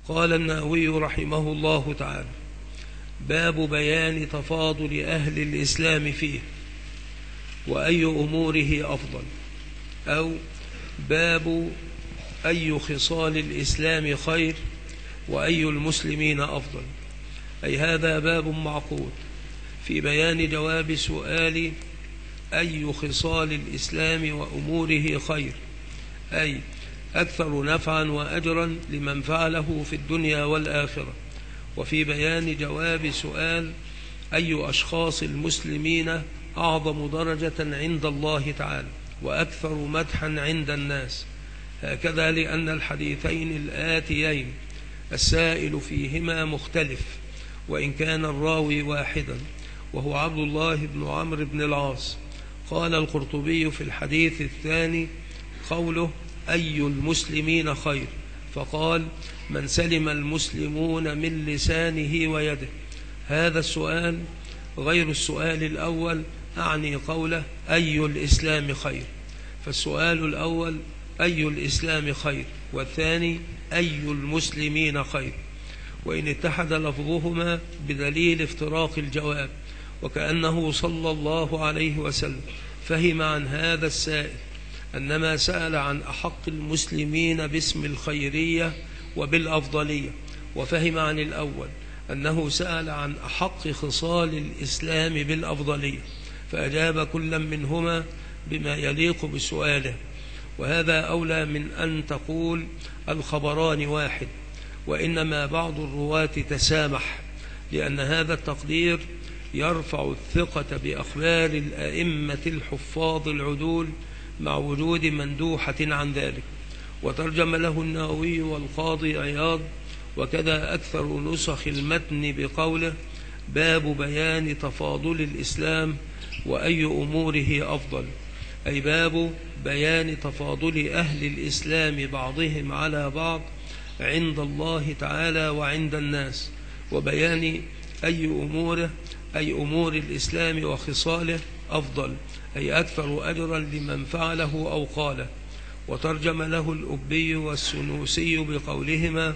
قال النووي رحمه الله تعالى: باب بيان تفاضل أهل الإسلام فيه وأي أموره أفضل، أو باب أي خصال الإسلام خير وأي المسلمين أفضل. أي هذا باب معقود في بيان جواب سؤال أي خصال الإسلام وأموره خير، أي أكثر نفعا وأجرا لمن فعله في الدنيا والآخرة، وفي بيان جواب سؤال أي أشخاص المسلمين أعظم درجة عند الله تعالى وأكثر مدحا عند الناس، هكذا لأن الحديثين الآتيين السائل فيهما مختلف، وإن كان الراوي واحدا وهو عبد الله بن عمرو بن العاص. قال القرطبي في الحديث الثاني قوله أي المسلمين خير، فقال: من سلم المسلمون من لسانه ويده. هذا السؤال غير السؤال الأول، أعني قوله أي الإسلام خير، فالسؤال الأول أي الإسلام خير، والثاني أي المسلمين خير، وإن اتحد لفظهما بدليل افتراق الجواب، وكأنه صلى الله عليه وسلم فهم عن هذا السائل أنما سأل عن أحق المسلمين باسم الخيرية وبالأفضلية، وفهم عن الأول أنه سأل عن أحق خصال الإسلام بالأفضلية، فأجاب كل منهما بما يليق بسؤاله. وهذا أولى من أن تقول الخبران واحد، وإنما بعض الرواة تسامح، لأن هذا التقدير يرفع الثقة بأخبار الأئمة الحفاظ العدول مع وجود مندوحة عن ذلك. وترجم له النووي والقاضي عياض وكذا أكثر نسخ المتن بقوله: باب بيان تفاضل الإسلام وأي أموره أفضل، أي باب بيان تفاضل أهل الإسلام بعضهم على بعض عند الله تعالى وعند الناس، وبيان أي أموره أي أمور الإسلام وخصاله أفضل، أي أكثر أجرا لمن فعله أو قاله. وترجم له الأبي والسنوسي بقولهما: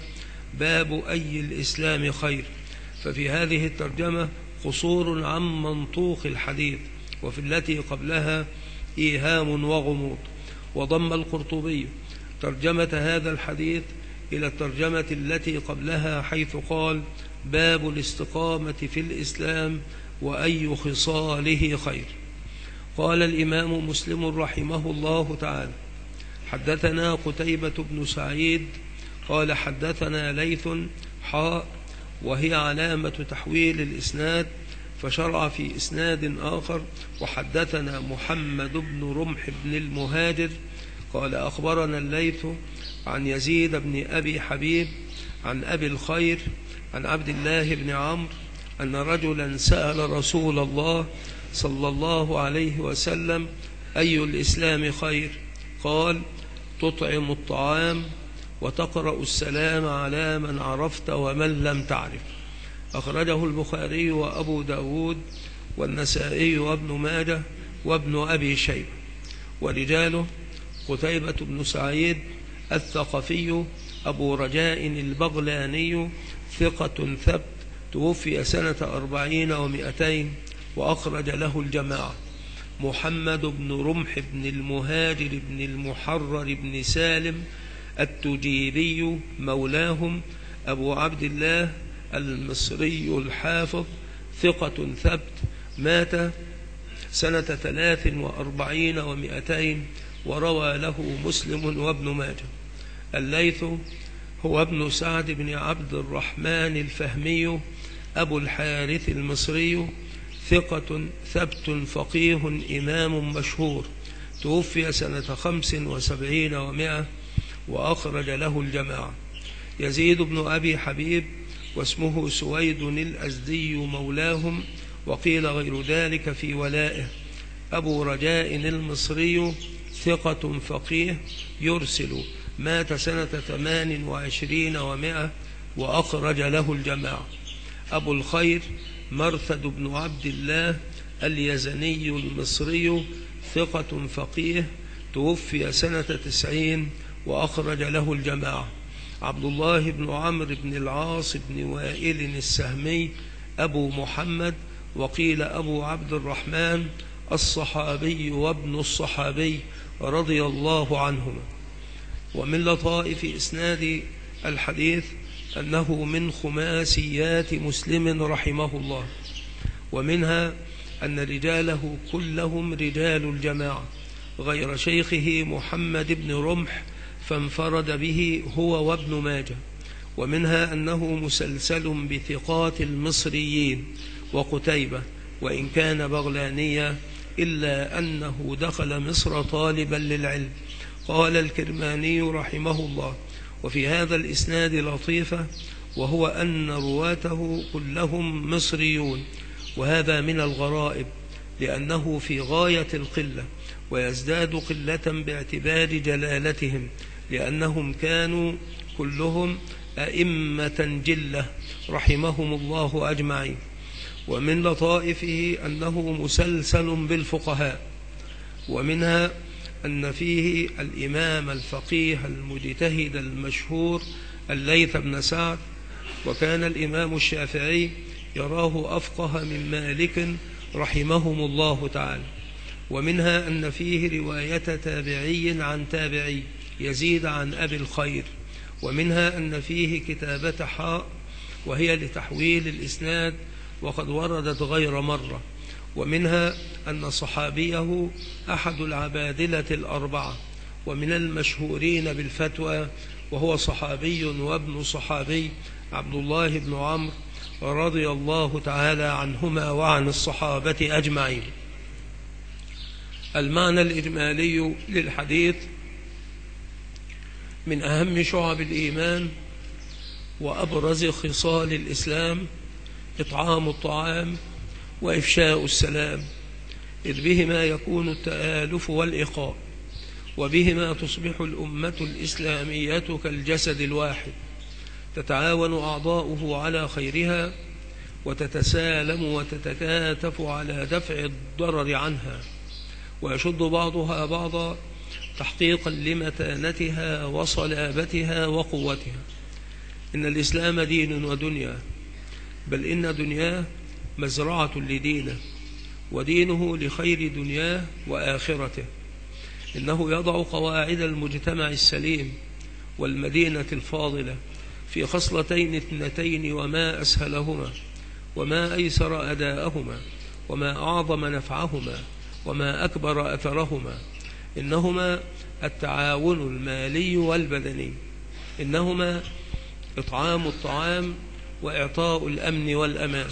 باب أي الإسلام خير، ففي هذه الترجمة قصور عن منطوق الحديث، وفي التي قبلها إيهام وغموض. وضم القرطبي ترجمة هذا الحديث إلى الترجمة التي قبلها، حيث قال: باب الاستقامة في الإسلام وأي خصاله خير. قال الإمام مسلم رحمه الله تعالى: حدثنا قتيبة بن سعيد قال حدثنا ليث وهي علامة تحويل الإسناد، فشرع في إسناد آخر: وحدثنا محمد بن رمح بن المهاجر قال أخبرنا الليث عن يزيد بن أبي حبيب عن أبي الخير عن عبد الله بن عمرو أن رجلا سأل رسول الله صلى الله عليه وسلم: أي الإسلام خير؟ قال: تطعم الطعام وتقرأ السلام على من عرفت ومن لم تعرف. أخرجه البخاري وأبو داود والنسائي وابن ماجه وابن أبي شيبة. ورجاله: قتيبة بن سعيد الثقفي أبو رجاء البغلاني ثقة ثبت، توفي سنة 40 و200، وأخرج له الجماعة. محمد بن رمح بن المهاجر بن المحرر بن سالم التجيبي مولاهم أبو عبد الله المصري الحافظ ثقة ثبت، مات سنة 43 و200، وروى له مسلم وابن ماجه. الليث هو ابن سعد بن عبد الرحمن الفهمي أبو الحارث المصري ثقة ثبت فقيه إمام مشهور، توفي سنة 75 و100، وأخرج له الجماعة. يزيد بن أبي حبيب واسمه سويد الأزدي مولاهم، وقيل غير ذلك في ولائه. أبو رجاء المصري ثقة فقيه يرسل، مات سنة 28 و100، وأخرج له الجماعة. أبو الخير مرثد بن عبد الله اليزني المصري ثقة فقيه، توفي سنة 90، وأخرج له الجماعة. عبد الله بن عمرو بن العاص بن وائل السهمي أبو محمد، وقيل أبو عبد الرحمن الصحابي وابن الصحابي رضي الله عنهما. ومن لطائف إسناد الحديث أنه من خماسيات مسلم رحمه الله، ومنها أن رجاله كلهم رجال الجماعة غير شيخه محمد بن رمح فانفرد به هو وابن ماجه. ومنها أنه مسلسل بثقات المصريين وقتيبة وإن كان بغلانيا، إلا أنه دخل مصر طالبا للعلم. قال الكرماني رحمه الله: وفي هذا الإسناد لطيفة، وهو أن رواته كلهم مصريون، وهذا من الغرائب لأنه في غاية القلة، ويزداد قلة باعتبار جلالتهم، لأنهم كانوا كلهم أئمة جلة رحمهم الله أجمعين. ومن لطائفه أنه مسلسل بالفقهاء، ومنها أن فيه الإمام الفقيه المجتهد المشهور الليث بن سعد، وكان الإمام الشافعي يراه أفقه من مالك رحمهم الله تعالى. ومنها أن فيه رواية تابعي عن تابعي يزيد عن أبي الخير. ومنها أن فيه كتابة حاء وهي لتحويل الإسناد وقد وردت غير مرة. ومنها أن صحابيه أحد العبادلة الأربعة ومن المشهورين بالفتوى، وهو صحابي وابن صحابي عبد الله بن عمرو رضي الله تعالى عنهما وعن الصحابة أجمعين. المعنى الإجمالي للحديث: من أهم شعب الإيمان وأبرز خصال الإسلام إطعام الطعام وإفشاء السلام، إذ بهما يكون التآلف والإخاء، وبهما تصبح الأمة الإسلامية كالجسد الواحد، تتعاون أعضاؤه على خيرها، وتتسالم وتتكاتف على دفع الضرر عنها، ويشد بعضها بعضا تحقيقا لمتانتها وصلابتها وقوتها. إن الإسلام دين ودنيا، بل إن دنياه مزرعة لدينه، ودينه لخير دنياه وآخرته. إنه يضع قواعد المجتمع السليم والمدينة الفاضلة في خصلتين اثنتين، وما أسهلهما وما أيسر أداءهما وما أعظم نفعهما وما أكبر أثرهما. إنهما التعاون المالي والبدني، إنهما إطعام الطعام وإعطاء الأمن والأمان.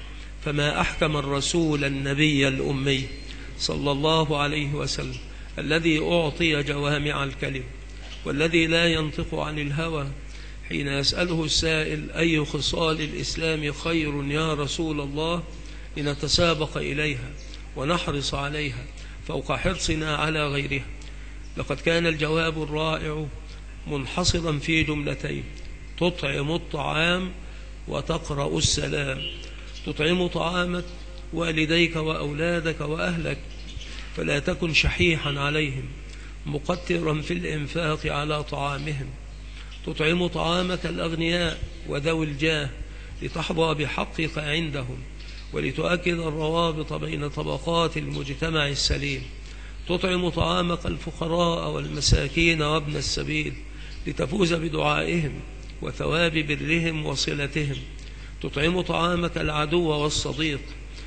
فما أحكم الرسول النبي الأمي صلى الله عليه وسلم الذي أعطي جوامع الكلم، والذي لا ينطق عن الهوى، حين يسأله السائل: أي خصال الإسلام خير يا رسول الله، لنتسابق إليها ونحرص عليها فوق حرصنا على غيرها. لقد كان الجواب الرائع منحصرا في جملتين: تطعم الطعام وتقرأ السلام. تطعم طعامك والديك وأولادك وأهلك، فلا تكن شحيحا عليهم مقترا في الإنفاق على طعامهم. تطعم طعامك الأغنياء وذوي الجاه لتحظى بحقك عندهم، ولتؤكد الروابط بين طبقات المجتمع السليم. تطعم طعامك الفقراء والمساكين وابن السبيل لتفوز بدعائهم وثواب برهم وصلتهم. تطعم طعامك العدو والصديق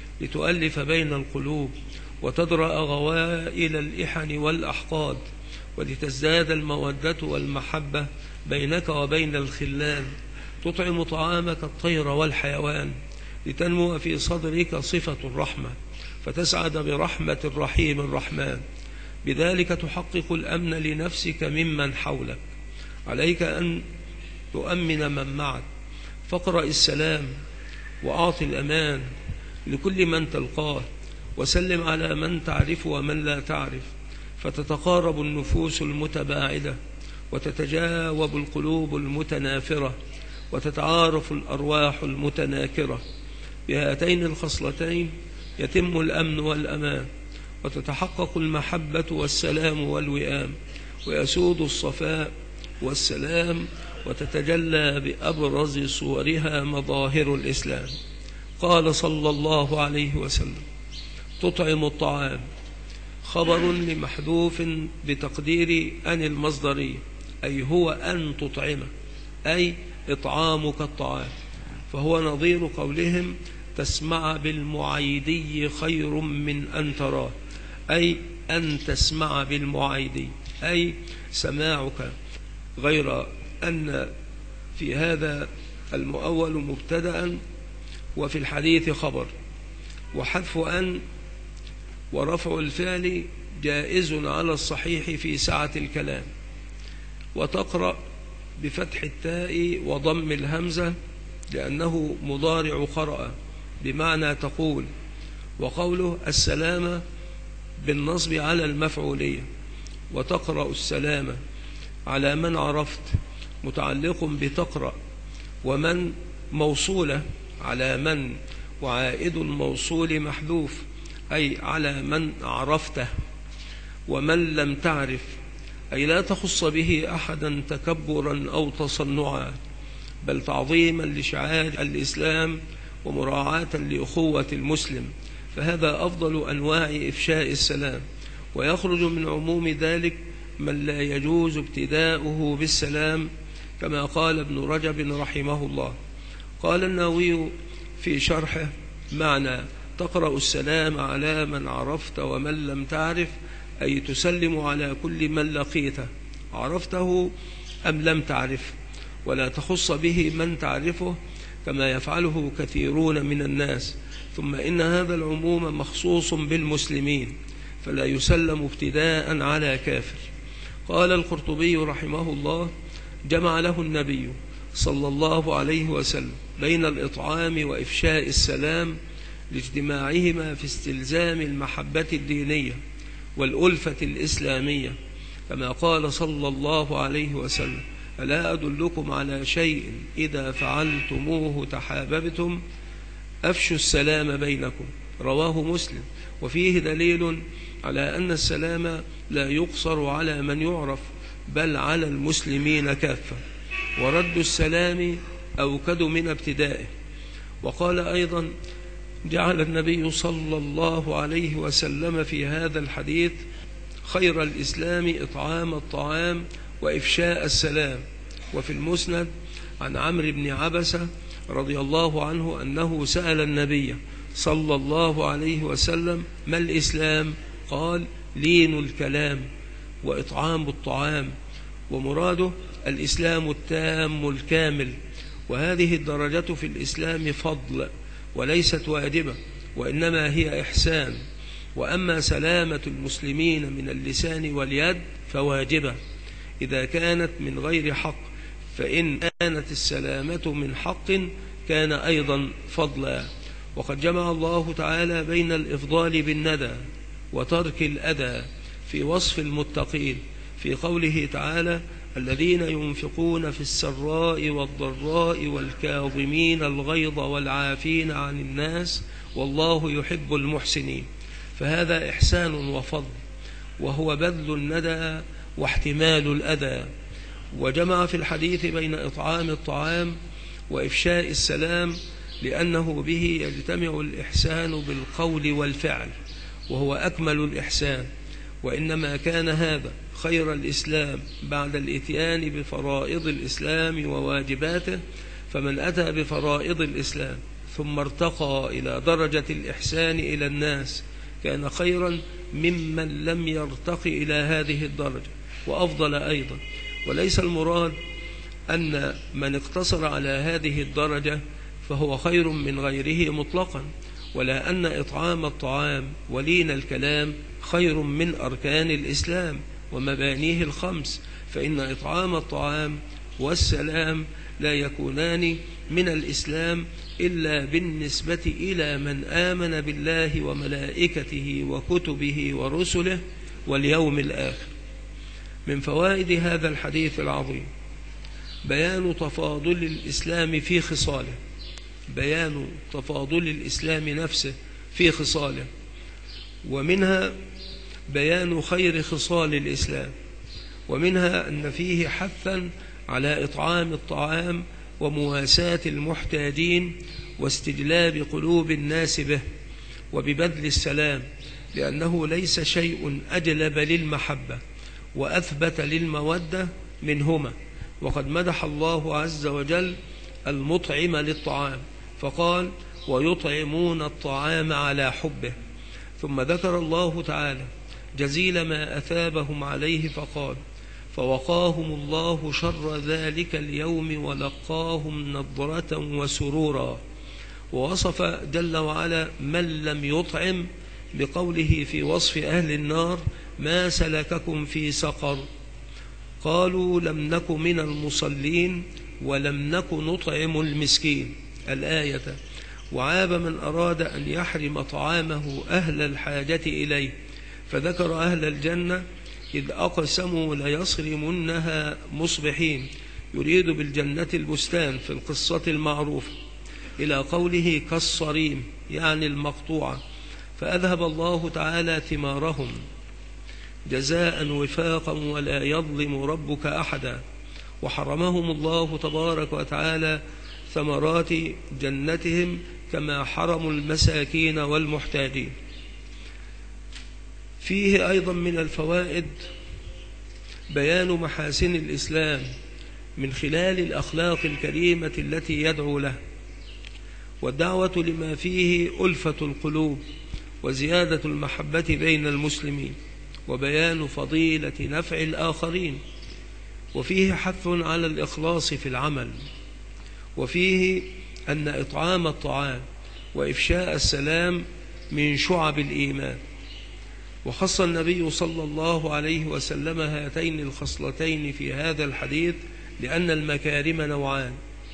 لتؤلف بين القلوب وتدرأ غوائل الإحن والأحقاد، ولتزداد المودة والمحبة بينك وبين الخلان. تطعم طعامك الطير والحيوان لتنمو في صدرك صفة الرحمة، فتسعد برحمة الرحيم الرحمن. بذلك تحقق الأمن لنفسك ممن حولك. عليك أن تؤمن من معك، فاقرأ السلام وأعطي الأمان لكل من تلقاه، وسلم على من تعرف ومن لا تعرف، فتتقارب النفوس المتباعدة، وتتجاوب القلوب المتنافرة، وتتعارف الأرواح المتناكرة. بهاتين الخصلتين يتم الأمن والأمان، وتتحقق المحبة والسلام والوئام، ويسود الصفاء والسلام وتتجلى بأبرز صورها مظاهر الإسلام. قال صلى الله عليه وسلم: تطعم الطعام خبر لمحذوف بتقدير أن المصدرية، أي هو أن تطعمه، أي إطعامك الطعام، فهو نظير قولهم: تسمع بالمعيدي خير من أن تراه، أي أن تسمع بالمعيدي، أي سماعك، غير أن في هذا المؤول مبتدأ وفي الحديث خبر، وحذف أن ورفع الفعل جائز على الصحيح في سعة الكلام. وتقرأ بفتح التاء وضم الهمزة لأنه مضارع قرأ بمعنى تقول. وقوله السلامة بالنصب على المفعولية. وتقرأ السلامة على من عرفت متعلق بتقرأ، ومن موصولة على من، وعائد الموصول محذوف، أي على من عرفته. ومن لم تعرف، أي لا تخص به أحدا تكبرا أو تصنعا، بل تعظيما لشعائر الإسلام ومراعاة لأخوة المسلم، فهذا أفضل أنواع إفشاء السلام. ويخرج من عموم ذلك من لا يجوز ابتداؤه بالسلام، كما قال ابن رجب رحمه الله. قال النووي في شرحه: معنى تقرأ السلام على من عرفت ومن لم تعرف، أي تسلم على كل من لقيته، عرفته أم لم تعرف، ولا تخص به من تعرفه كما يفعله كثيرون من الناس. ثم إن هذا العموم مخصوص بالمسلمين، فلا يسلم ابتداء على كافر. قال القرطبي رحمه الله: جمع له النبي صلى الله عليه وسلم بين الإطعام وإفشاء السلام لاجتماعهما في استلزام المحبة الدينية والألفة الإسلامية، كما قال صلى الله عليه وسلم: ألا أدلكم على شيء إذا فعلتموه تحاببتم؟ أفشوا السلام بينكم. رواه مسلم. وفيه دليل على أن السلام لا يقصر على من يعرف، بل على المسلمين كافة، ورد السلام أوكد من ابتدائه. وقال أيضا: جعل النبي صلى الله عليه وسلم في هذا الحديث خير الإسلام إطعام الطعام وإفشاء السلام. وفي المسند عن عمرو بن عبسة رضي الله عنه أنه سأل النبي صلى الله عليه وسلم: ما الإسلام؟ قال: لين الكلام وإطعام الطعام. ومراده الإسلام التام الكامل. وهذه الدرجة في الإسلام فضل وليست واجبة، وإنما هي إحسان. وأما سلامة المسلمين من اللسان واليد فواجبة إذا كانت من غير حق، فإن كانت السلامة من حق كان أيضا فضلا. وقد جمع الله تعالى بين الإفضال بالندى وترك الأذى في وصف المتقين في قوله تعالى: الذين ينفقون في السراء والضراء والكاظمين الغيظ والعافين عن الناس والله يحب المحسنين. فهذا إحسان وفضل، وهو بذل الندى واحتمال الأذى. وجمع في الحديث بين إطعام الطعام وإفشاء السلام لأنه به يجتمع الإحسان بالقول والفعل، وهو أكمل الإحسان. وإنما كان هذا خير الإسلام بعد الإتيان بفرائض الإسلام وواجباته، فمن أتى بفرائض الإسلام ثم ارتقى إلى درجة الإحسان إلى الناس كان خيرا ممن لم يرتق إلى هذه الدرجة، وأفضل أيضا. وليس المراد أن من اقتصر على هذه الدرجة فهو خير من غيره مطلقا، ولا أن إطعام الطعام ولين الكلام خير من أركان الإسلام ومبانيه الخمس، فإن إطعام الطعام والسلام لا يكونان من الإسلام إلا بالنسبة إلى من آمن بالله وملائكته وكتبه ورسله واليوم الآخر. من فوائد هذا الحديث العظيم بيان تفاضل الإسلام في خصاله، بيان تفاضل الإسلام نفسه في خصاله، ومنها بيان خير خصال الإسلام، ومنها أن فيه حثا على إطعام الطعام ومواساة المحتاجين واستجلاب قلوب الناس به، وببذل السلام، لأنه ليس شيء أجلب للمحبة وأثبت للمودة منهما. وقد مدح الله عز وجل المطعم للطعام فقال: ويطعمون الطعام على حبه. ثم ذكر الله تعالى جزيل ما أثابهم عليه فقال: فوقاهم الله شر ذلك اليوم ولقاهم نضرة وسرورا. ووصف جل وعلا من لم يطعم بقوله في وصف أهل النار: ما سلككم في سقر؟ قالوا: لم نك من المصلين ولم نك نطعم المسكين، الآية. وعاب من أراد أن يحرم طعامه أهل الحاجة إليه، فذكر أهل الجنة إذ أقسموا ليصرمنها مصبحين، يريد بالجنة البستان في القصة المعروفة، إلى قوله كالصريم يعني المقطوعة، فأذهب الله تعالى ثمارهم جزاء وفاقا ولا يظلم ربك أحدا، وحرمهم الله تبارك وتعالى ثمرات جنتهم كما حرموا المساكين والمحتاجين. فيه أيضا من الفوائد بيان محاسن الإسلام من خلال الأخلاق الكريمة التي يدعو له، والدعوة لما فيه ألفة القلوب وزيادة المحبة بين المسلمين، وبيان فضيلة نفع الآخرين، وفيه حث على الإخلاص في العمل، وفيه أن إطعام الطعام وإفشاء السلام من شعب الإيمان. وخص النبي صلى الله عليه وسلم هاتين الخصلتين في هذا الحديث لأن المكارم نوعان: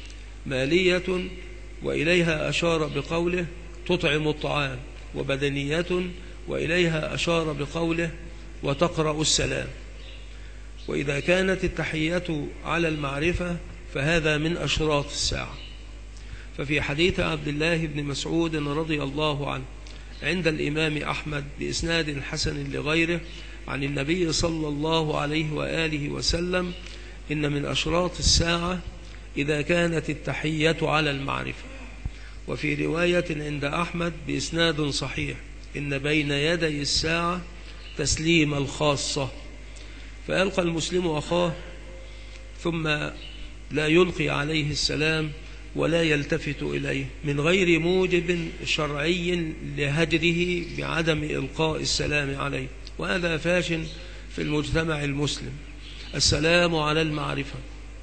مالية وإليها أشار بقوله تطعم الطعام، وبدنية وإليها أشار بقوله وتقرأ السلام. وإذا كانت التحية على المعرفة فهذا من أشراط الساعة. ففي حديث عبد الله بن مسعود رضي الله عنه عند الإمام أحمد بإسناد حسن لغيره عن النبي صلى الله عليه وآله وسلم: إن من أشراط الساعة إذا كانت التحية على المعرفة. وفي رواية عند أحمد بإسناد صحيح: إن بين يدي الساعة تسليم الخاصة، فيلقى المسلم أخاه ثم لا يلقي عليه السلام ولا يلتفت إليه من غير موجب شرعي لهجره بعدم إلقاء السلام عليه، وهذا فاش في المجتمع المسلم. السلام على المعرفة.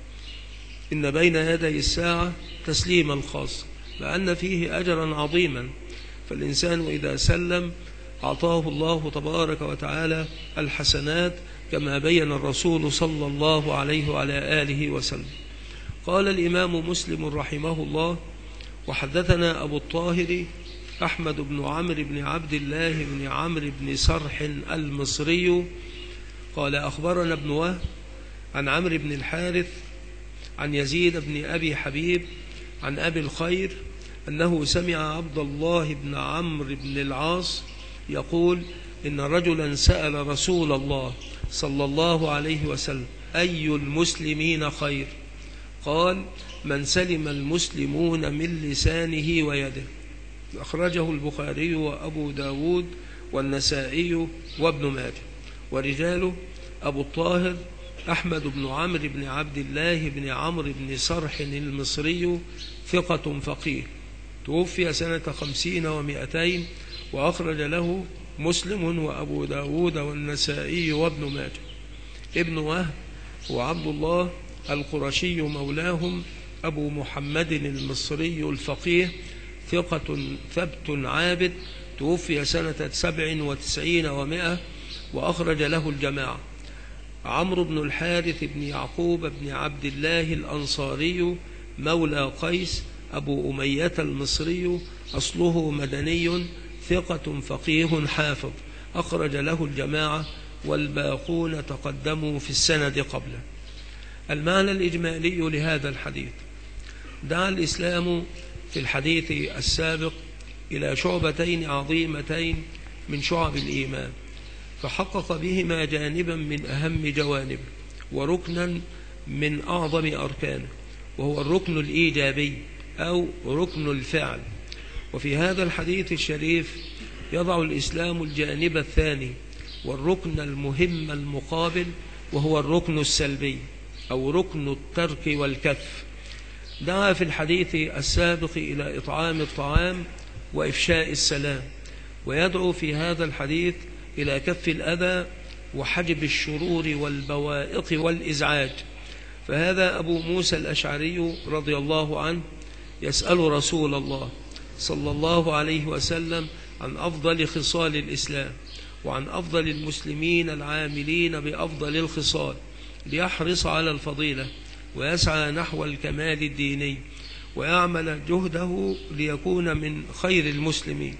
إن بين يدي الساعة تسليم الخاص، لأن فيه أجرا عظيما، فالإنسان إذا سلم أعطاه الله تبارك وتعالى الحسنات كما بين الرسول صلى الله عليه وعلى آله وسلم. قال الإمام مسلم رحمه الله: وحدثنا أبو الطاهر أحمد بن عمرو بن عبد الله بن عمرو بن سرح المصري قال أخبرنا ابن وهب عن عمرو بن الحارث عن يزيد بن أبي حبيب عن أبي الخير أنه سمع عبد الله بن عمرو بن العاص يقول: إن رجلا سأل رسول الله صلى الله عليه وسلم: أي المسلمين خير؟ قال: من سلم المسلمون من لسانه ويده. أخرجه البخاري وأبو داود والنسائي وابن ماجه. ورجاله: أبو الطاهر أحمد بن عمرو بن عبد الله بن عمرو بن سرح المصري ثقة فقيه، توفي سنة 50 و200، وأخرج له مسلم وأبو داود والنسائي وابن ماجه. ابن وهب هو عبد الله القرشي مولاهم أبو محمد المصري الفقيه، ثقة ثبت عابد، توفي سنة 97 و100، وأخرج له الجماعة. عمرو بن الحارث بن يعقوب بن عبد الله الأنصاري مولى قيس أبو أمية المصري، أصله مدني، ثقة فقيه حافظ، أخرج له الجماعة، والباقون تقدموا في السند قبله. المعنى الإجمالي لهذا الحديث: دعا الإسلام في الحديث السابق إلى شعبتين عظيمتين من شعب الإيمان، فحقق بهما جانبا من أهم جوانبه، وركنا من أعظم أركانه، وهو الركن الإيجابي أو ركن الفعل. وفي هذا الحديث الشريف يضع الإسلام الجانب الثاني والركن المهم المقابل، وهو الركن السلبي أو ركن الترك والكف. دعا في الحديث السابق إلى إطعام الطعام وإفشاء السلام، ويدعو في هذا الحديث إلى كف الأذى وحجب الشرور والبوائق والإزعاج. فهذا أبو موسى الأشعري رضي الله عنه يسأل رسول الله صلى الله عليه وسلم عن أفضل خصال الإسلام وعن أفضل المسلمين العاملين بأفضل الخصال، ليحرص على الفضيلة ويسعى نحو الكمال الديني ويعمل جهده ليكون من خير المسلمين.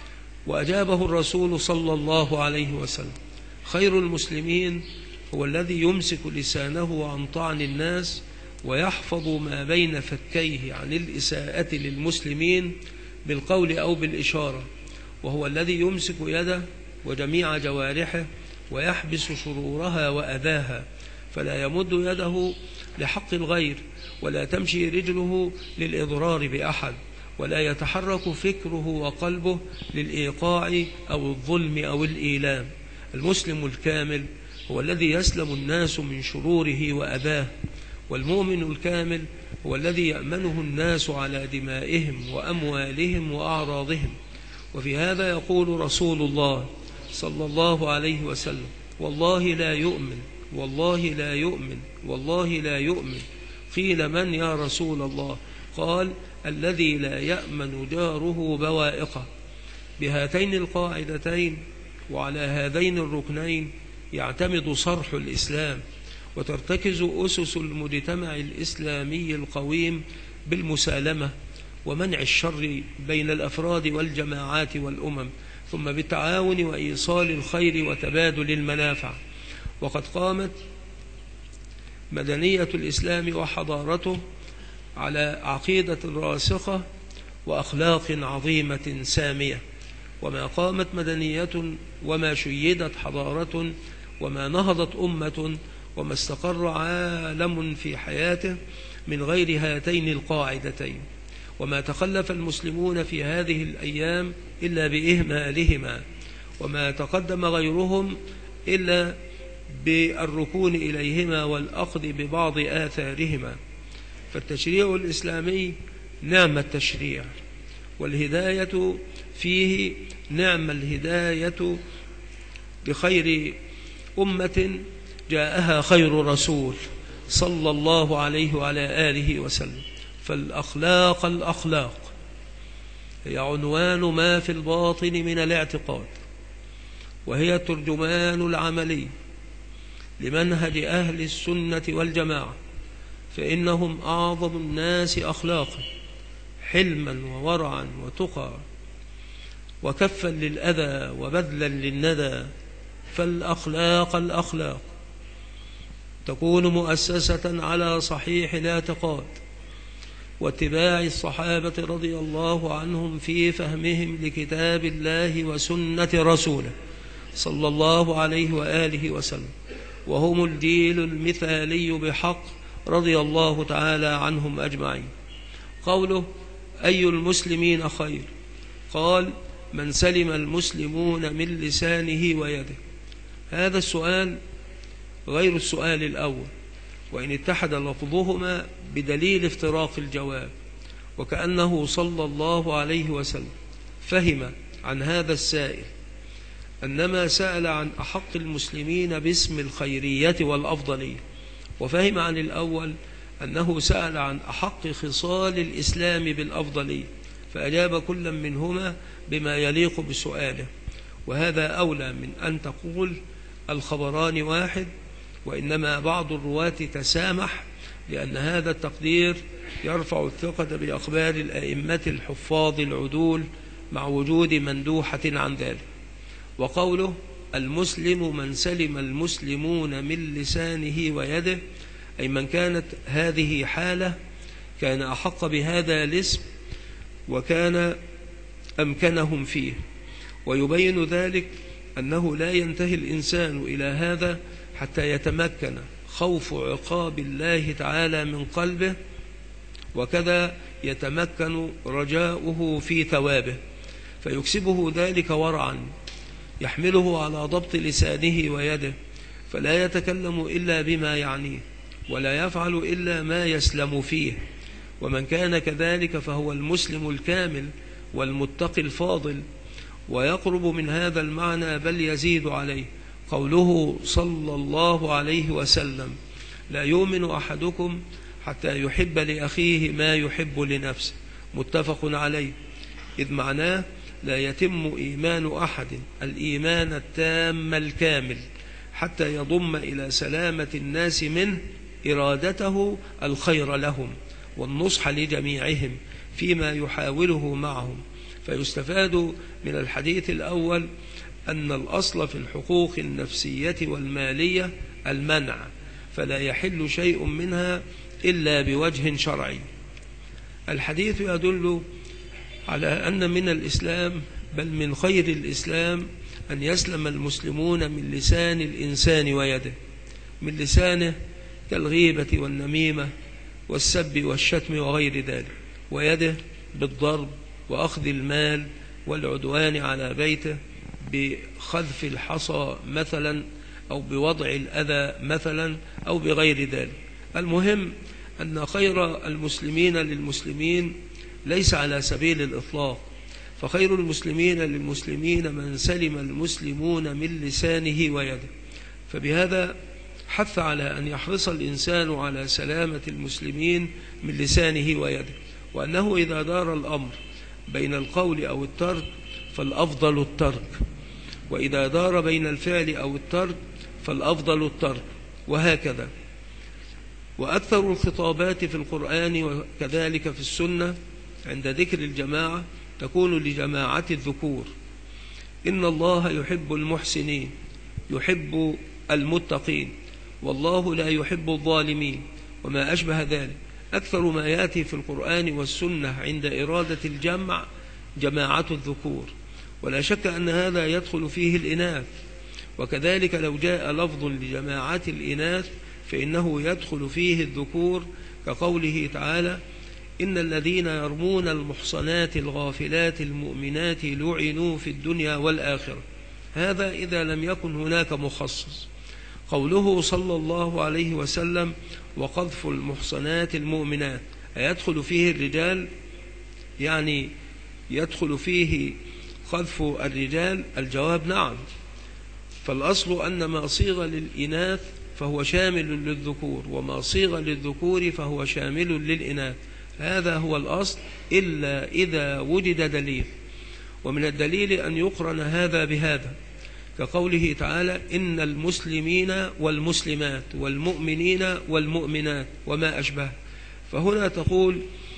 وأجابه الرسول صلى الله عليه وسلم: خير المسلمين هو الذي يمسك لسانه عن طعن الناس ويحفظ ما بين فكيه عن الإساءة للمسلمين بالقول أو بالإشارة، وهو الذي يمسك يده وجميع جوارحه ويحبس شرورها وأذاها، فلا يمد يده لحق الغير، ولا تمشي رجله للإضرار بأحد، ولا يتحرك فكره وقلبه للإيقاع أو الظلم أو الإيلام. المسلم الكامل هو الذي يسلم الناس من شروره وأذاه، والمؤمن الكامل هو الذي يأمنه الناس على دمائهم وأموالهم وأعراضهم. وفي هذا يقول رسول الله صلى الله عليه وسلم: والله لا يؤمن، والله لا يؤمن، والله لا يؤمن. قيل: من يا رسول الله؟ قال: الذي لا يأمن جاره بوائقه. بهاتين القاعدتين وعلى هذين الركنين يعتمد صرح الإسلام، وترتكز أسس المجتمع الإسلامي القويم بالمسالمة ومنع الشر بين الأفراد والجماعات والأمم، ثم بالتعاون وإيصال الخير وتبادل المنافع. وقد قامت مدنية الإسلام وحضارته على عقيدة راسخة وأخلاق عظيمة سامية. وما قامت مدنية وما شيدت حضارة وما نهضت أمة وما استقر عالم في حياته من غير هاتين القاعدتين، وما تخلف المسلمون في هذه الأيام إلا بإهمالهما، وما تقدم غيرهم إلا بالركون إليهما والأخذ ببعض آثارهما. فالتشريع الإسلامي نعم التشريع، والهداية فيه نعم الهداية لخير أمة جاءها خير رسول صلى الله عليه وعلى آله وسلم. فالأخلاق الأخلاق هي عنوان ما في الباطن من الاعتقاد، وهي الترجمان العملي لمنهج أهل السنة والجماعة، فإنهم أعظم الناس أخلاقا، حلما وورعا وتقى وكفا للأذى وبذلا للندى. فالأخلاق الأخلاق تكون مؤسسة على صحيح الاعتقاد واتباع الصحابة رضي الله عنهم في فهمهم لكتاب الله وسنة رسوله صلى الله عليه وآله وسلم، وهم الجيل المثالي بحق رضي الله تعالى عنهم أجمعين. قوله: أي المسلمين خير؟ قال: من سلم المسلمون من لسانه ويده. هذا السؤال غير السؤال الأول، وإن اتحد لفظهما بدليل افتراق الجواب، وكأنه صلى الله عليه وسلم فهم عن هذا السائل أنما سأل عن أحق المسلمين باسم الخيرية والأفضلية، وفهم عن الأول أنه سأل عن أحق خصال الإسلام بالأفضلية، فأجاب كل منهما بما يليق بسؤاله. وهذا أولى من أن تقول الخبران واحد، وإنما بعض الرواة تسامح، لأن هذا التقدير يرفع الثقة بأخبار الأئمة الحفاظ العدول مع وجود مندوحة عن ذلك. وقوله: المسلم من سلم المسلمون من لسانه ويده، أي من كانت هذه حالة كان أحق بهذا الاسم وكان أمكنهم فيه. ويبين ذلك أنه لا ينتهي الإنسان إلى هذا حتى يتمكن خوف عقاب الله تعالى من قلبه، وكذا يتمكن رجاؤه في ثوابه، فيكسبه ذلك ورعا يحمله على ضبط لسانه ويده، فلا يتكلم إلا بما يعنيه، ولا يفعل إلا ما يسلم فيه. ومن كان كذلك فهو المسلم الكامل والمتقي الفاضل. ويقرب من هذا المعنى بل يزيد عليه قوله صلى الله عليه وسلم: لا يؤمن أحدكم حتى يحب لأخيه ما يحب لنفسه، متفق عليه. إذ معناه لا يتم إيمان أحد الإيمان التام الكامل حتى يضم إلى سلامة الناس منه إرادته الخير لهم والنصح لجميعهم فيما يحاوله معهم. فيستفاد من الحديث الأول أن الأصل في الحقوق النفسية والمالية المنع، فلا يحل شيء منها إلا بوجه شرعي. الحديث يدل على أن من الإسلام بل من خير الإسلام أن يسلم المسلمون من لسان الإنسان ويده، من لسانه كالغيبة والنميمة والسب والشتم وغير ذلك، ويده بالضرب وأخذ المال والعدوان على بيته بخذف الحصى مثلا، أو بوضع الأذى مثلا، أو بغير ذلك. المهم أن خير المسلمين للمسلمين ليس على سبيل الإطلاق، فخير المسلمين للمسلمين من سلم المسلمون من لسانه ويده. فبهذا حث على أن يحرص الإنسان على سلامة المسلمين من لسانه ويده، وأنه إذا دار الأمر بين القول أو الترك فالأفضل الترك، وإذا دار بين الفعل أو الترك فالأفضل الترك، وهكذا. وأكثر الخطابات في القرآن وكذلك في السنة عند ذكر الجماعة تكون لجماعة الذكور: إن الله يحب المحسنين، يحب المتقين، والله لا يحب الظالمين، وما أشبه ذلك. أكثر ما يأتي في القرآن والسنة عند إرادة الجمع جماعة الذكور، ولا شك أن هذا يدخل فيه الإناث، وكذلك لو جاء لفظ لجماعة الإناث فإنه يدخل فيه الذكور، كقوله تعالى: إن الذين يرمون المحصنات الغافلات المؤمنات لعنوا في الدنيا والآخرة. هذا إذا لم يكن هناك مخصص. قوله صلى الله عليه وسلم: وقذف المحصنات المؤمنات، أيدخل فيه الرجال؟ يعني يدخل فيه قذف الرجال؟ الجواب نعم. فالأصل أن ما صيغ للإناث فهو شامل للذكور، وما صيغ للذكور فهو شامل للإناث. هذا هو الأصل، إلا إذا وجد دليل. ومن الدليل أن يقرن هذا بهذا، كقوله تعالى: إن المسلمين والمسلمات والمؤمنين والمؤمنات وما أشبه. فهنا تقول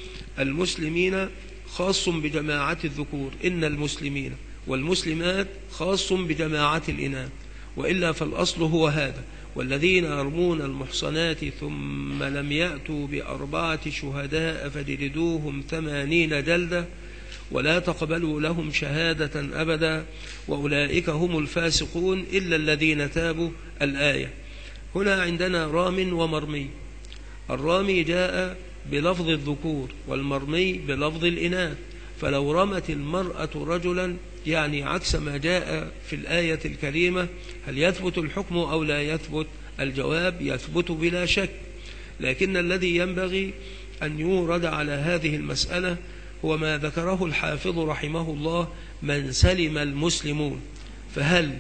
المسلمين خاص بجماعة الذكور، إن المسلمين، والمسلمات خاص بجماعة الإناث، وإلا فالأصل هو هذا: والذين يرمون المحصنات ثم لم يأتوا ب4 شهداء فجلدوهم 80 جلدة ولا تقبلوا لهم شهادة أبدا وأولئك هم الفاسقون إلا الذين تابوا. الآية. هنا عندنا رام ومرمي. الرامي جاء بلفظ الذكور، والمرمي بلفظ الإناث. فلو رمت المرأة رجلا، يعني عكس ما جاء في الآية الكريمة، هل يثبت الحكم أو لا يثبت؟ الجواب: يثبت بلا شك. لكن الذي ينبغي أن يورد على هذه المسألة هو ما ذكره الحافظ رحمه الله: من سلم المسلمون. فهل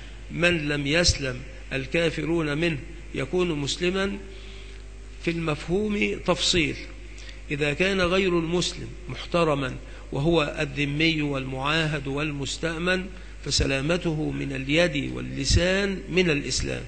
من لم يسلم الكافرون منه يكون مسلما؟ في المفهوم تفصيل. إذا كان غير المسلم محترما وهو الذمي والمعاهد والمستأمن فسلامته من اليد واللسان من الإسلام،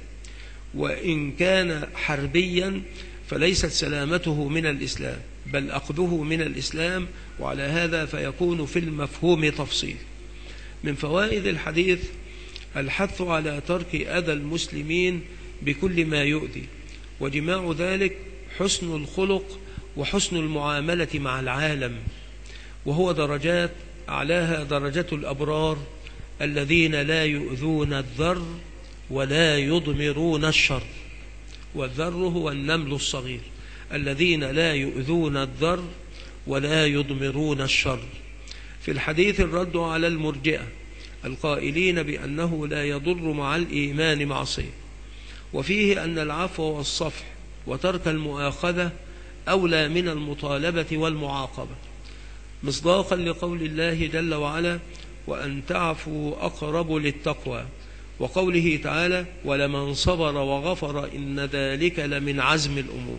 وإن كان حربيا فليست سلامته من الإسلام بل أخذه من الإسلام، وعلى هذا فيكون في المفهوم تفصيل. من فوائد الحديث الحث على ترك أذى المسلمين بكل ما يؤذي، وجماع ذلك حسن الخلق وحسن المعاملة مع العالم، وهو درجات، أعلاها درجة الأبرار الذين لا يؤذون الذر ولا يضمرون الشر. والذر هو النمل الصغير الذين لا يؤذون الذر ولا يضمرون الشر. في الحديث الرد على المرجئة القائلين بأنه لا يضر مع الإيمان معصية، وفيه أن العفو والصفح وترك المؤاخذة أولى من المطالبة والمعاقبة، مصداقا لقول الله جل وعلا: وأن تعفوا أقرب للتقوى، وقوله تعالى: ولمن صبر وغفر إن ذلك لمن عزم الأمور.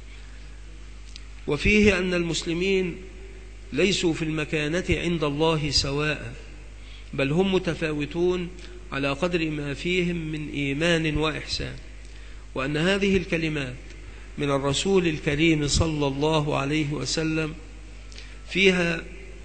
وفيه أن المسلمين ليسوا في المكانة عند الله سواء، بل هم متفاوتون على قدر ما فيهم من إيمان وإحسان، وأن هذه الكلمات من الرسول الكريم صلى الله عليه وسلم فيها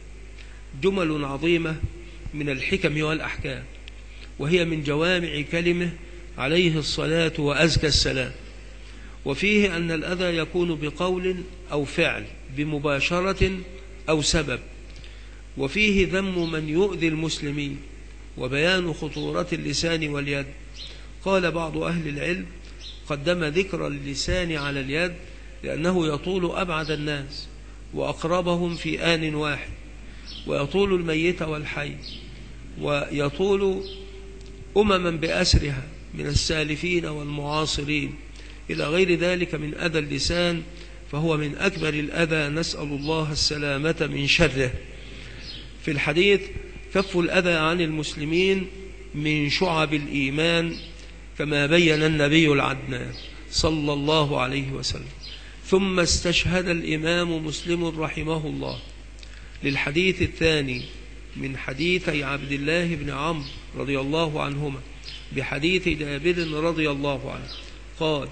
جمل عظيمة من الحكم والأحكام، وهي من جوامع كلمه عليه الصلاة وأزكى السلام. وفيه أن الأذى يكون بقول أو فعل، بمباشرة أو سبب. وفيه ذم من يؤذي المسلمين، وبيان خطورة اللسان واليد. قال بعض أهل العلم: قدم ذكر اللسان على اليد لأنه يطول أبعد الناس وأقربهم في آن واحد، ويطول الميت والحي، ويطول أمما بأسرها من السالفين والمعاصرين إلى غير ذلك من أذى اللسان، فهو من أكبر الأذى، نسأل الله السلامة من شره. في الحديث: كف الأذى عن المسلمين من شعب الإيمان، كما بين النبي العدنان صلى الله عليه وسلم. ثم استشهد الإمام مسلم رحمه الله للحديث الثاني من حديثي عبد الله بن عمرو رضي الله عنهما بحديث جابر رضي الله عنه قال: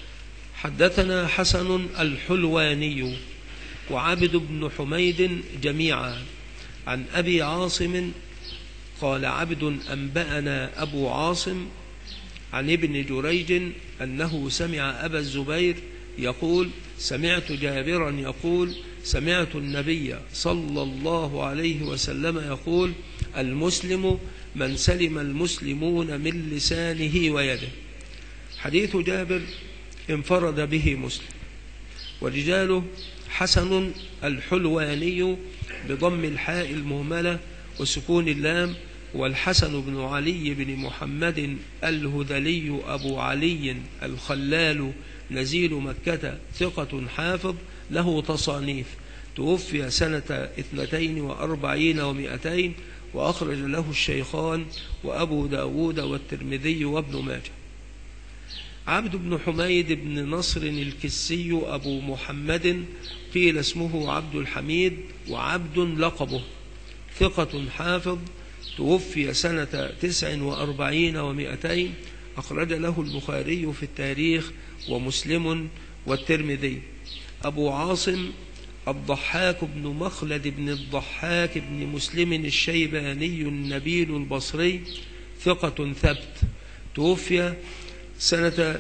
حدثنا حسن الحلواني وعبد بن حميد جميعا عن أبي عاصم قال: عبد أنبأنا أبو عاصم عن ابن جريج أنه سمع أبا الزبير يقول: سمعت جابرا يقول: سمعت النبي صلى الله عليه وسلم يقول: المسلم من سلم المسلمون من لسانه ويده. حديث جابر انفرد به مسلم، ورجاله حسن الحلواني بضم الحاء المهملة وسكون اللام، والحسن بن علي بن محمد الهذلي أبو علي الخلال نزيل مكة، ثقة حافظ له تصانيف، توفي سنة 42 و200، وأخرج له الشيخان وأبو داود والترمذي وابن ماجه. عبد بن حميد بن نصر الكسي أبو محمد، قيل اسمه عبد الحميد وعبد لقبه، ثقة حافظ، توفي سنة 49 و200، أخرج له البخاري في التاريخ ومسلم والترمذي. أبو عاصم الضحاك بن مخلد بن الضحاك بن مسلم الشيباني النبيل البصري، ثقة ثبت، توفي سنة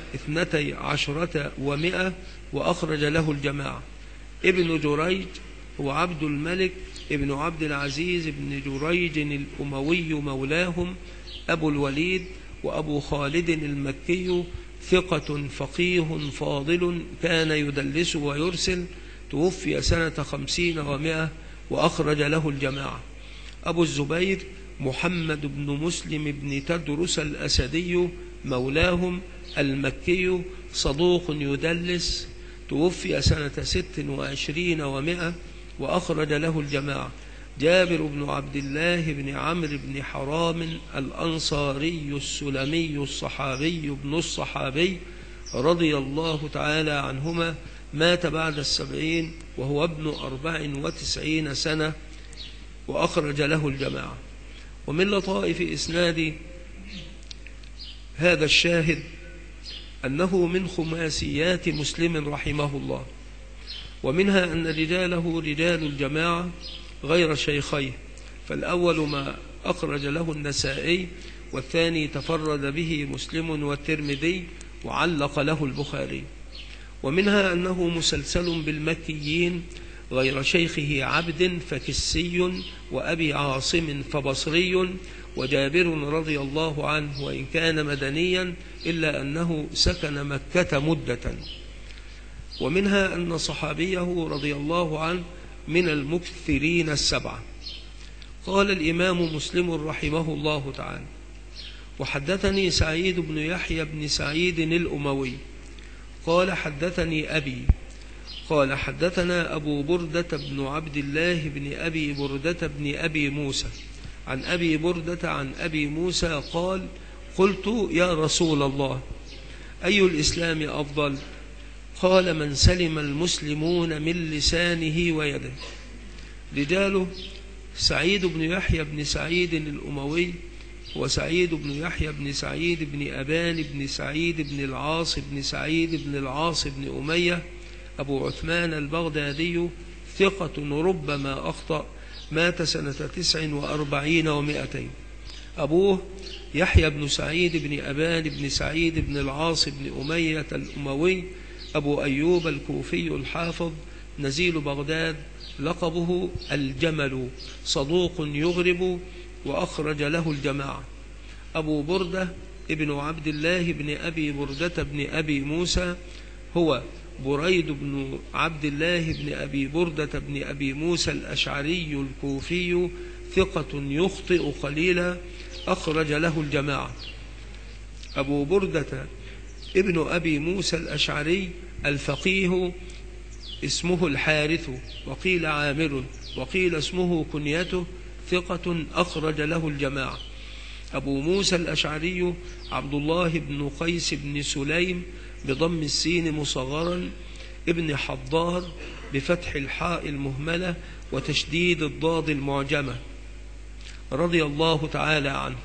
12 و100، وأخرج له الجماعة. ابن جريج هو عبد الملك ابن عبد العزيز بن جريج الأموي مولاهم، أبو الوليد وأبو خالد المكي، ثقة فقيه فاضل، كان يدلس ويرسل، توفي سنة 50 و100، وأخرج له الجماعة. أبو الزبير محمد بن مسلم بن تدرس الأسدي مولاهم المكي، صدوق يدلس، توفي سنة 26 و100، وأخرج له الجماعة. جابر بن عبد الله بن عمرو بن حرام الأنصاري السلمي الصحابي ابن الصحابي رضي الله تعالى عنهما، مات بعد 70 وهو ابن 94 سنة، وأخرج له الجماعة. ومن لطائف إسناد هذا الشاهد أنه من خماسيات مسلم رحمه الله، ومنها أن رجاله رجال الجماعة غير شيخيه، فالأول ما أخرج له النسائي، والثاني تفرد به مسلم والترمذي، وعلق له البخاري. ومنها أنه مسلسل بالمكيين غير شيخه عبد فكسي، وأبي عاصم فبصري، وجابر رضي الله عنه وإن كان مدنيا إلا أنه سكن مكة مدة. ومنها أن صحابيه رضي الله عنه من المكثرين السبعة. قال الإمام مسلم رحمه الله تعالى: وحدثني سعيد بن يحيى بن سعيد الأموي قال حدثني أبي قال حدثنا أبو بردة بن عبد الله بن أبي بردة بن أبي موسى عن أبي بردة عن أبي موسى قال: قلت يا رسول الله أي الإسلام أفضل؟ قال: من سلم المسلمون من لسانه ويده. رجاله: سعيد بن يحيى بن سعيد الأموي وسعيد بن يحيى بن سعيد بن أبان بن سعيد بن العاص بن سعيد بن العاص بن أمية أبو عثمان البغدادي ثقة ربما أخطأ، مات سنة 49 و200. أبوه يحيى بن سعيد بن أبان بن سعيد بن العاص بن أمية الأموي أبو أيوب الكوفي الحافظ نزيل بغداد، لقبه الجمل، صدوق يغرب وأخرج له الجماعة. أبو بردة ابن عبد الله بن أبي بردة بن أبي موسى هو بريد بن عبد الله بن أبي بردة بن أبي موسى الأشعري الكوفي ثقة يخطئ قليلا، أخرج له الجماعة. أبو بردة ابن أبي موسى الأشعري الفقيه اسمه الحارث، وقيل عامر، وقيل اسمه كنيته، ثقة أخرج له الجماعة. أبو موسى الأشعري عبد الله بن قيس بن سليم بضم السين مصغرا ابن حضار بفتح الحاء المهملة وتشديد الضاد المعجمة، رضي الله تعالى عنه.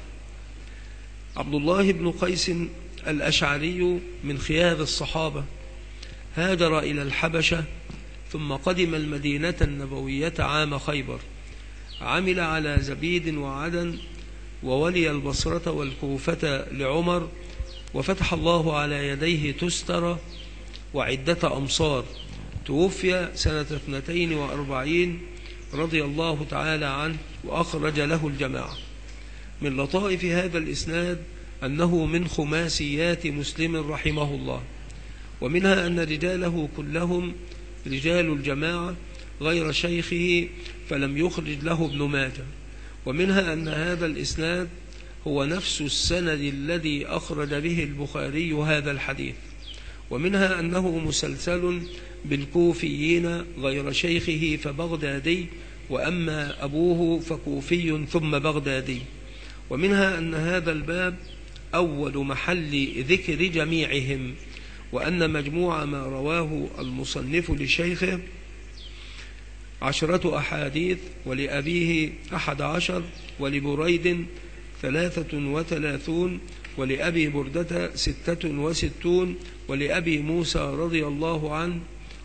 عبد الله بن قيس الأشعري من خيار الصحابة، هاجر إلى الحبشة ثم قدم المدينة النبوية عام خيبر، عمل على زبيد وعدن، وولي البصرة والكوفة لعمر، وفتح الله على يديه تستر وعدة أمصار. توفي سنة 42 رضي الله تعالى عنه، وأخرج له الجماعة. من لطائف هذا الإسناد أنه من خماسيات مسلم رحمه الله، ومنها أن رجاله كلهم رجال الجماعة غير شيخه فلم يخرج له ابن ماجه. ومنها أن هذا الإسناد هو نفس السند الذي أخرج به البخاري هذا الحديث. ومنها أنه مسلسل بالكوفيين غير شيخه فبغدادي، وأما أبوه فكوفي ثم بغدادي. ومنها أن هذا الباب أول محل ذكر جميعهم، وأن مجموع ما رواه المصنف لشيخه 10 أحاديث، ولأبيه 11، ولبريد 33، ولأبي بردة 66، ولأبي موسى رضي الله عنه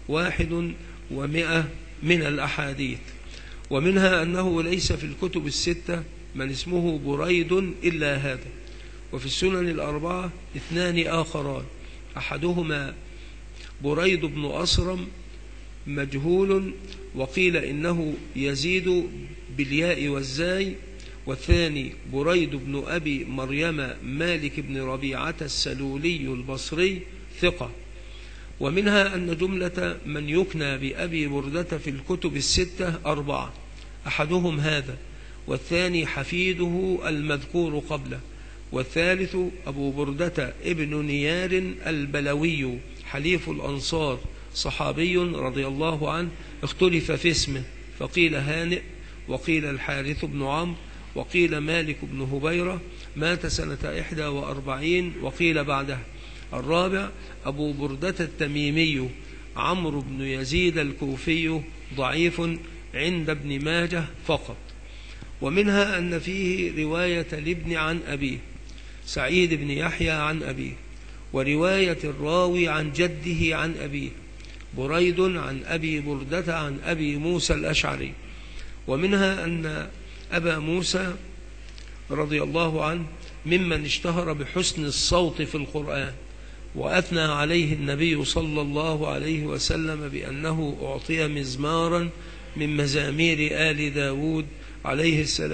100 من الأحاديث. ومنها أنه ليس في الكتب الستة من اسمه بريد إلا هذا. وفي السنن الأربعة 2 آخران، أحدهما بريد بن أصرم مجهول، وقيل إنه يزيد بالياء والزاي، والثاني بريد بن أبي مريم مالك بن ربيعة السلولي البصري ثقة. ومنها أن جملة من يكنى بأبي بردة في الكتب الستة 4، أحدهم هذا، والثاني حفيده المذكور قبله، والثالث أبو بردة ابن نيار البلوي حليف الأنصار صحابي رضي الله عنه، اختلف في اسمه، فقيل هانئ، وقيل الحارث بن عمرو، وقيل مالك بن هبيرة، مات سنة 41، وقيل بعدها. الرابع أبو بردة التميمي عمرو بن يزيد الكوفي ضعيف عند ابن ماجه فقط. ومنها أن فيه رواية لابن عن أبيه سعيد بن يحيى عن أبيه، ورواية الراوي عن جده عن أبيه بريد عن أبي بردة عن أبي موسى الأشعري. ومنها أن أبا موسى رضي الله عنه ممن اشتهر بحسن الصوت في القرآن، وأثنى عليه النبي صلى الله عليه وسلم بأنه أعطي مزمارا من مزامير آل داود عليه السلام،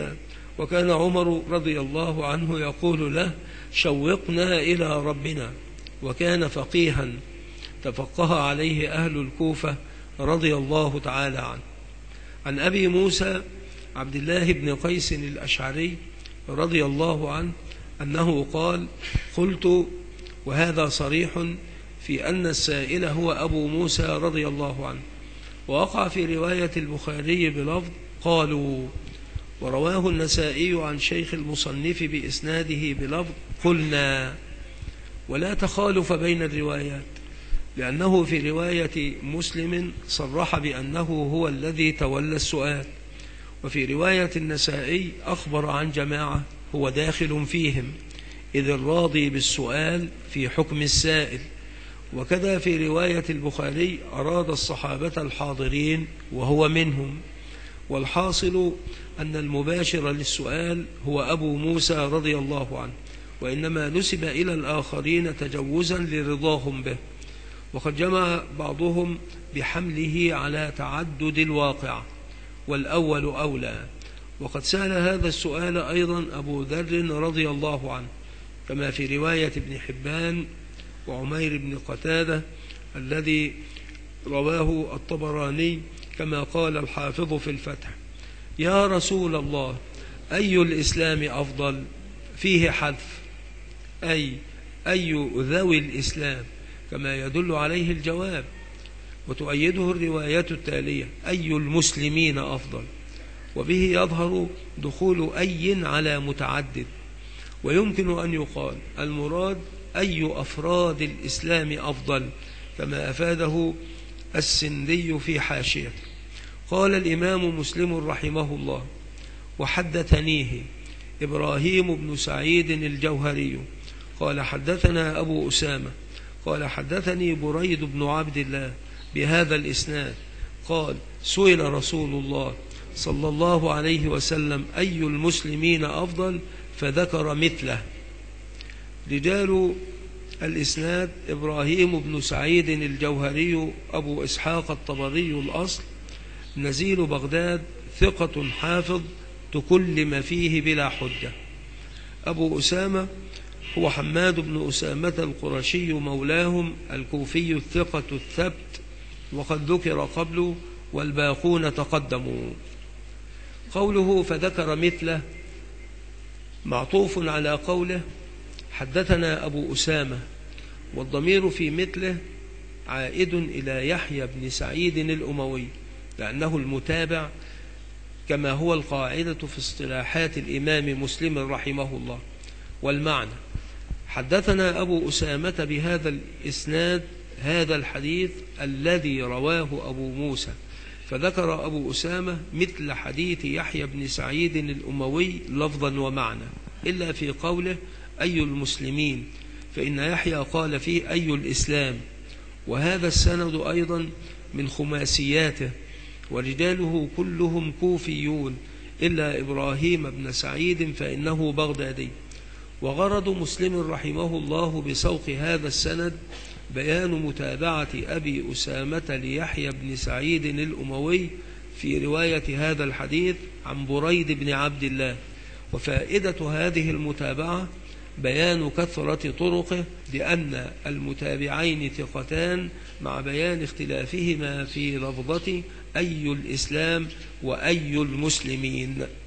وكان عمر رضي الله عنه يقول له: شوقنا إلى ربنا. وكان فقيها تفقه عليه أهل الكوفة رضي الله تعالى عنه. عن أبي موسى عبد الله بن قيس الأشعري رضي الله عنه أنه قال: قلت، وهذا صريح في أن السائل هو أبو موسى رضي الله عنه، ووقع في رواية البخاري بلفظ قالوا، ورواه النسائي عن شيخ المصنف بإسناده بلفظ قلنا، ولا تخالف بين الروايات، لأنه في رواية مسلم صرح بأنه هو الذي تولى السؤال، وفي رواية النسائي أخبر عن جماعة هو داخل فيهم، إذ الراضي بالسؤال في حكم السائل. وكذا في رواية البخاري أراد الصحابة الحاضرين وهو منهم. والحاصل أن المباشر للسؤال هو أبو موسى رضي الله عنه، وإنما نسب إلى الآخرين تجوزا لرضاهم به. وقد جمع بعضهم بحمله على تعدد الواقع، والأول أولى. وقد سأل هذا السؤال أيضا أبو ذر رضي الله عنه، كما في رواية ابن حبان وعمير بن قتادة الذي رواه الطبراني، كما قال الحافظ في الفتح: يا رسول الله، أي الإسلام أفضل؟ فيه حذف أي ذوي الإسلام، كما يدل عليه الجواب. وتؤيده الرواية التالية: أي المسلمين أفضل، وبه يظهر دخول أي على متعدد. ويمكن أن يقال المراد أي أفراد الإسلام أفضل، كما أفاده السندي في حاشيته. قال الإمام مسلم رحمه الله: وحدثنيه إبراهيم بن سعيد الجوهري قال حدثنا أبو أسامة قال حدثني بريد بن عبد الله بهذا الإسناد قال: سئل رسول الله صلى الله عليه وسلم أي المسلمين أفضل، فذكر مثله. رجال الإسناد: إبراهيم بن سعيد الجوهري أبو إسحاق الطبري الأصل، نزيل بغداد، ثقة حافظ تكلم فيه بلا حجة. أبو أسامة هو حماد بن أسامة القرشي مولاهم الكوفي الثقة الثبت، وقد ذكر قبله والباقون تقدموا. قوله فذكر مثله معطوف على قوله حدثنا أبو أسامة، والضمير في مثله عائد إلى يحيى بن سعيد الأموي، لأنه المتابع، كما هو القاعدة في اصطلاحات الإمام مسلم رحمه الله. والمعنى: حدثنا أبو أسامة بهذا الإسناد هذا الحديث الذي رواه أبو موسى، فذكر أبو أسامة مثل حديث يحيى بن سعيد الأموي لفظا ومعنى، إلا في قوله أي المسلمين، فإن يحيى قال فيه أي الإسلام. وهذا السند أيضا من خماسياته، ورجاله كلهم كوفيون إلا إبراهيم بن سعيد فإنه بغدادي. وغرض مسلم رحمه الله بسوق هذا السند بيان متابعة أبي أسامة ليحيى بن سعيد الأموي في رواية هذا الحديث عن بريد بن عبد الله. وفائدة هذه المتابعة بيان كثرة طرقه، لأن المتابعين ثقتان، مع بيان اختلافهما في لفظة أي الإسلام وأي المسلمين.